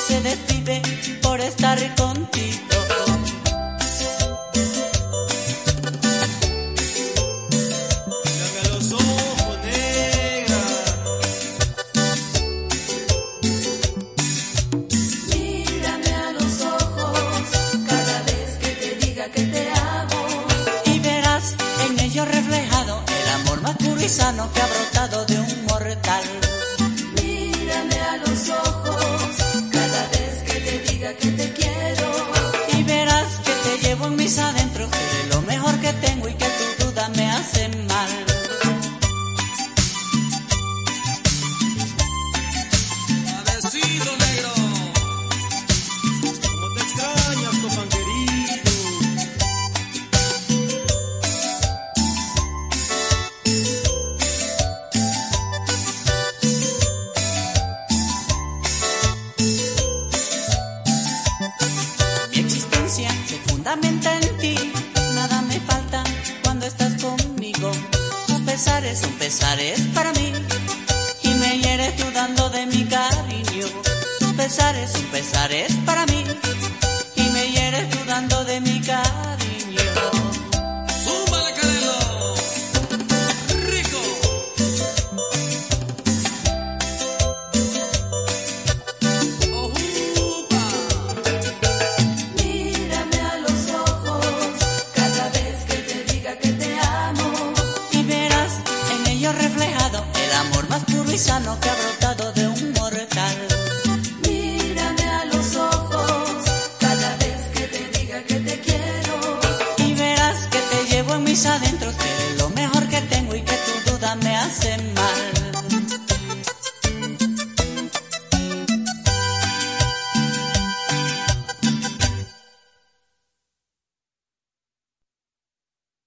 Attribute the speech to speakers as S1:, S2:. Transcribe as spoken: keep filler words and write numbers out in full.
S1: se desvive por estar contigo.
S2: Mírame a los ojos, negra.
S3: Mírame a los ojos cada vez que te diga que te amo.
S1: Y verás en ellos reflejado el amor más puro y sano que ha brotado de un mortal.
S3: Mírame a los ojos cada vez que te diga que te quiero.
S1: Y verás que te llevo en mis adentros, que eres lo mejor que tengo y que tu duda me hace mal.
S2: Suavecito, negro. Cómo te extrañas, compañerito.
S1: Mi existencia se fundamenta en ti, nada me falta cuando estás conmigo. Tus pesares son pesares para mí y me hieres dudando de mi cariño. Tus pesares son pesares para mí y me hieres dudando de mi cariño.
S2: ¡Súbale, Canelo! ¡Rico! ¡Ojupa!
S3: Mírame a los ojos cada vez que te diga que te amo.
S1: Y verás en ellos reflejado el amor más puro y sano que ha brotado de un mortal.
S3: Mírame a los ojos cada vez que te diga que te quiero.
S1: Y verás que te llevo en mis adentros, que eres lo mejor